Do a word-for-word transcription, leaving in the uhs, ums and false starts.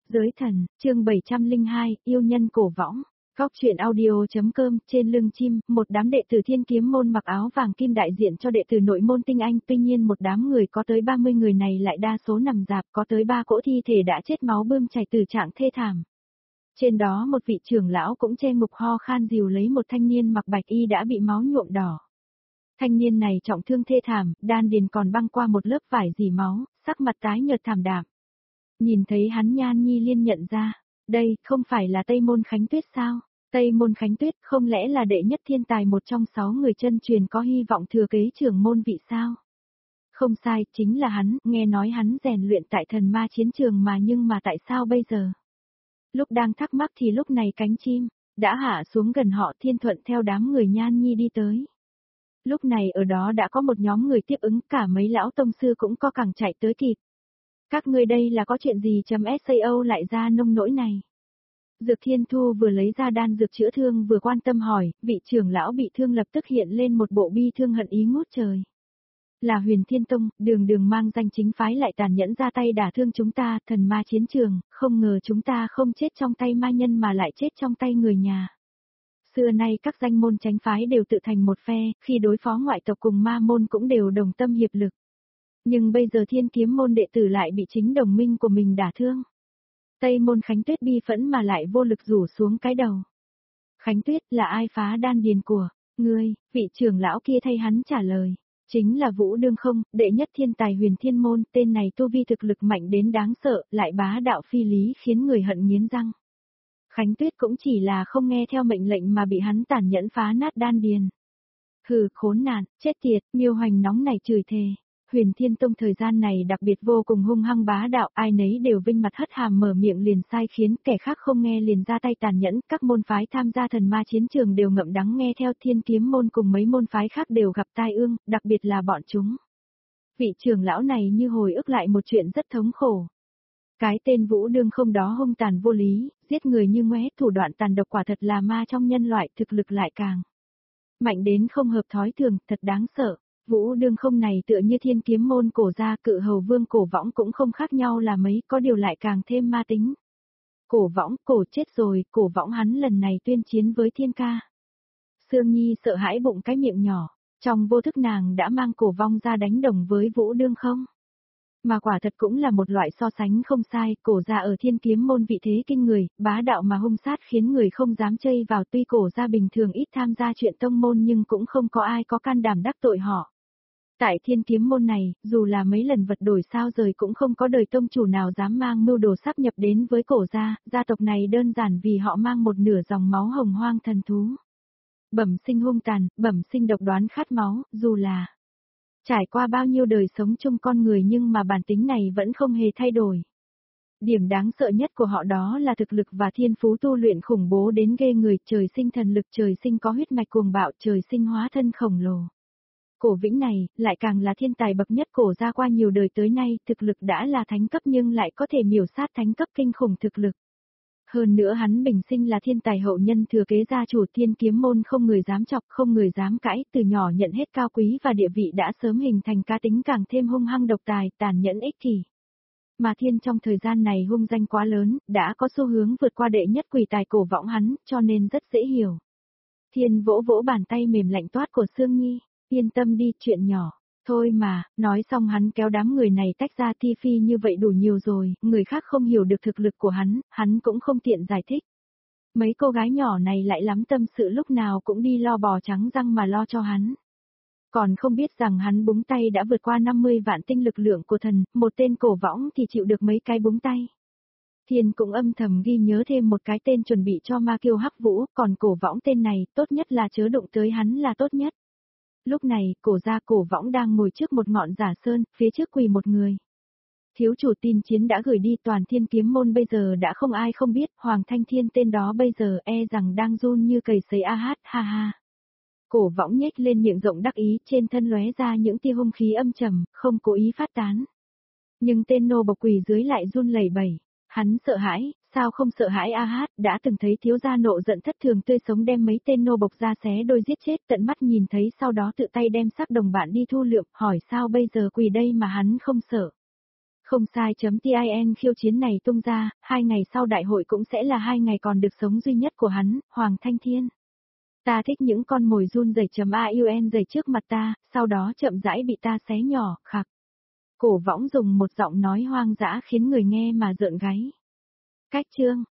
Giới thần, chương bảy trăm lẻ hai, yêu nhân cổ võng. Góc truyện audio.com, trên lưng chim, một đám đệ tử Thiên Kiếm môn mặc áo vàng kim đại diện cho đệ tử nội môn tinh anh, tuy nhiên một đám người có tới ba mươi người này lại đa số nằm rạp, có tới ba cỗ thi thể đã chết máu bươm chảy từ trạng thê thảm. Trên đó một vị trưởng lão cũng che ngục ho khan dìu lấy một thanh niên mặc bạch y đã bị máu nhuộm đỏ. Thanh niên này trọng thương thê thảm, đan điền còn băng qua một lớp vải dì máu, sắc mặt tái nhợt thảm đạm. Nhìn thấy hắn Nhan Nhi liên nhận ra, đây không phải là Tây Môn Khánh Tuyết sao? Tây Môn Khánh Tuyết không lẽ là đệ nhất thiên tài một trong sáu người chân truyền có hy vọng thừa kế trưởng môn vị sao? Không sai, chính là hắn, nghe nói hắn rèn luyện tại thần ma chiến trường mà nhưng mà tại sao bây giờ? Lúc đang thắc mắc thì lúc này cánh chim đã hạ xuống gần họ, Thiên Thuận theo đám người Nhan Nhi đi tới. Lúc này ở đó đã có một nhóm người tiếp ứng, cả mấy lão tông sư cũng co cẳng chạy tới kịp. Các ngươi đây là có chuyện gì chấm sao lại ra nông nỗi này? Dược Thiên Thu vừa lấy ra đan dược chữa thương vừa quan tâm hỏi, vị trưởng lão bị thương lập tức hiện lên một bộ bi thương hận ý ngút trời. Là Huyền Thiên Tông, đường đường mang danh chính phái lại tàn nhẫn ra tay đả thương chúng ta, thần ma chiến trường, không ngờ chúng ta không chết trong tay ma nhân mà lại chết trong tay người nhà. Xưa nay các danh môn chánh phái đều tự thành một phe, khi đối phó ngoại tộc cùng ma môn cũng đều đồng tâm hiệp lực. Nhưng bây giờ Thiên Kiếm môn đệ tử lại bị chính đồng minh của mình đả thương. Tây Môn Khánh Tuyết bi phẫn mà lại vô lực rủ xuống cái đầu. Khánh Tuyết là ai phá đan điền của ngươi? Vị trưởng lão kia thay hắn trả lời. Chính là Vũ Đương Không, đệ nhất thiên tài Huyền Thiên môn, tên này tu vi thực lực mạnh đến đáng sợ, lại bá đạo phi lý khiến người hận nghiến răng. Khánh Tuyết cũng chỉ là không nghe theo mệnh lệnh mà bị hắn tàn nhẫn phá nát đan điền. Hừ, khốn nạn, chết tiệt, Miêu Hoành nóng này chửi thề. Huyền Thiên Tông thời gian này đặc biệt vô cùng hung hăng bá đạo, ai nấy đều vinh mặt hất hàm mở miệng liền sai khiến, kẻ khác không nghe liền ra tay tàn nhẫn, các môn phái tham gia thần ma chiến trường đều ngậm đắng nghe theo. Thiên Kiếm môn cùng mấy môn phái khác đều gặp tai ương, đặc biệt là bọn chúng. Vị trưởng lão này như hồi ức lại một chuyện rất thống khổ. Cái tên Vũ Đương Không đó hung tàn vô lý, giết người như ngoé, thủ đoạn tàn độc quả thật là ma trong nhân loại, thực lực lại càng mạnh đến không hợp thói thường, thật đáng sợ. Vũ Đương Không này tựa như Thiên Kiếm môn cổ gia, Cự Hầu Vương Cổ Võng cũng không khác nhau là mấy, có điều lại càng thêm ma tính. Cổ Võng, cổ chết rồi, Cổ Võng hắn lần này tuyên chiến với Thiên Ca. Sương Nhi sợ hãi bụng cái miệng nhỏ, trong vô thức nàng đã mang Cổ Vong ra đánh đồng với Vũ Đương Không. Mà quả thật cũng là một loại so sánh không sai, Cổ gia ở Thiên Kiếm môn vị thế kinh người, bá đạo mà hung sát khiến người không dám chây vào, tuy Cổ gia bình thường ít tham gia chuyện tông môn nhưng cũng không có ai có can đảm đắc tội họ. Tại Thiên Kiếm môn này, dù là mấy lần vật đổi sao rời cũng không có đời tông chủ nào dám mang mưu đồ sáp nhập đến với Cổ gia, gia tộc này đơn giản vì họ mang một nửa dòng máu hồng hoang thần thú. Bẩm sinh hung tàn, bẩm sinh độc đoán khát máu, dù là trải qua bao nhiêu đời sống chung con người nhưng mà bản tính này vẫn không hề thay đổi. Điểm đáng sợ nhất của họ đó là thực lực và thiên phú tu luyện khủng bố đến ghê người, trời sinh thần lực, trời sinh có huyết mạch cuồng bạo, trời sinh hóa thân khổng lồ. Cổ Vĩnh này, lại càng là thiên tài bậc nhất Cổ gia qua nhiều đời tới nay, thực lực đã là thánh cấp nhưng lại có thể miểu sát thánh cấp kinh khủng thực lực. Hơn nữa hắn bình sinh là thiên tài hậu nhân thừa kế gia chủ Thiên Kiếm môn, không người dám chọc, không người dám cãi, từ nhỏ nhận hết cao quý và địa vị đã sớm hình thành cá tính càng thêm hung hăng độc tài, tàn nhẫn ích kỷ. Mà Thiên trong thời gian này hung danh quá lớn, đã có xu hướng vượt qua đệ nhất quỷ tài Cổ Võng hắn, cho nên rất dễ hiểu. Thiên vỗ vỗ bàn tay mềm lạnh toát của Sương Nhi. Yên tâm đi, chuyện nhỏ, thôi mà, nói xong hắn kéo đám người này tách ra. Thi phi như vậy đủ nhiều rồi, người khác không hiểu được thực lực của hắn, hắn cũng không tiện giải thích. Mấy cô gái nhỏ này lại lắm tâm sự, lúc nào cũng đi lo bò trắng răng mà lo cho hắn. Còn không biết rằng hắn búng tay đã vượt qua năm mươi vạn tinh lực lượng của thần, một tên Cổ Võng thì chịu được mấy cái búng tay. Thiên cũng âm thầm ghi nhớ thêm một cái tên chuẩn bị cho ma kiêu Hắc Vũ, còn Cổ Võng tên này, tốt nhất là chớ đụng tới hắn là tốt nhất. Lúc này, Cổ gia Cổ Võng đang ngồi trước một ngọn giả sơn, phía trước quỳ một người. Thiếu chủ tin chiến đã gửi đi, toàn Thiên Kiếm môn bây giờ đã không ai không biết, Hoàng Thanh Thiên tên đó bây giờ e rằng đang run như cầy sấy a hát, ha ha. Cổ Võng nhếch lên miệng rộng đắc ý, trên thân lóe ra những tia hung khí âm trầm, không cố ý phát tán. Nhưng tên nô bộc quỳ dưới lại run lẩy bẩy, hắn sợ hãi. Sao không sợ hãi a hát, đã từng thấy thiếu gia nộ giận thất thường tươi sống đem mấy tên nô bộc ra xé đôi giết chết, tận mắt nhìn thấy sau đó tự tay đem xác đồng bạn đi thu lượm, hỏi sao bây giờ quỳ đây mà hắn không sợ. Không sai.tin khiêu chiến này tung ra, hai ngày sau đại hội cũng sẽ là hai ngày còn được sống duy nhất của hắn, Hoàng Thanh Thiên. Ta thích những con mồi run rẩy.aun rẩy trước mặt ta, sau đó chậm rãi bị ta xé nhỏ, khạc. Cổ Võng dùng một giọng nói hoang dã khiến người nghe mà rợn gáy. Cách chương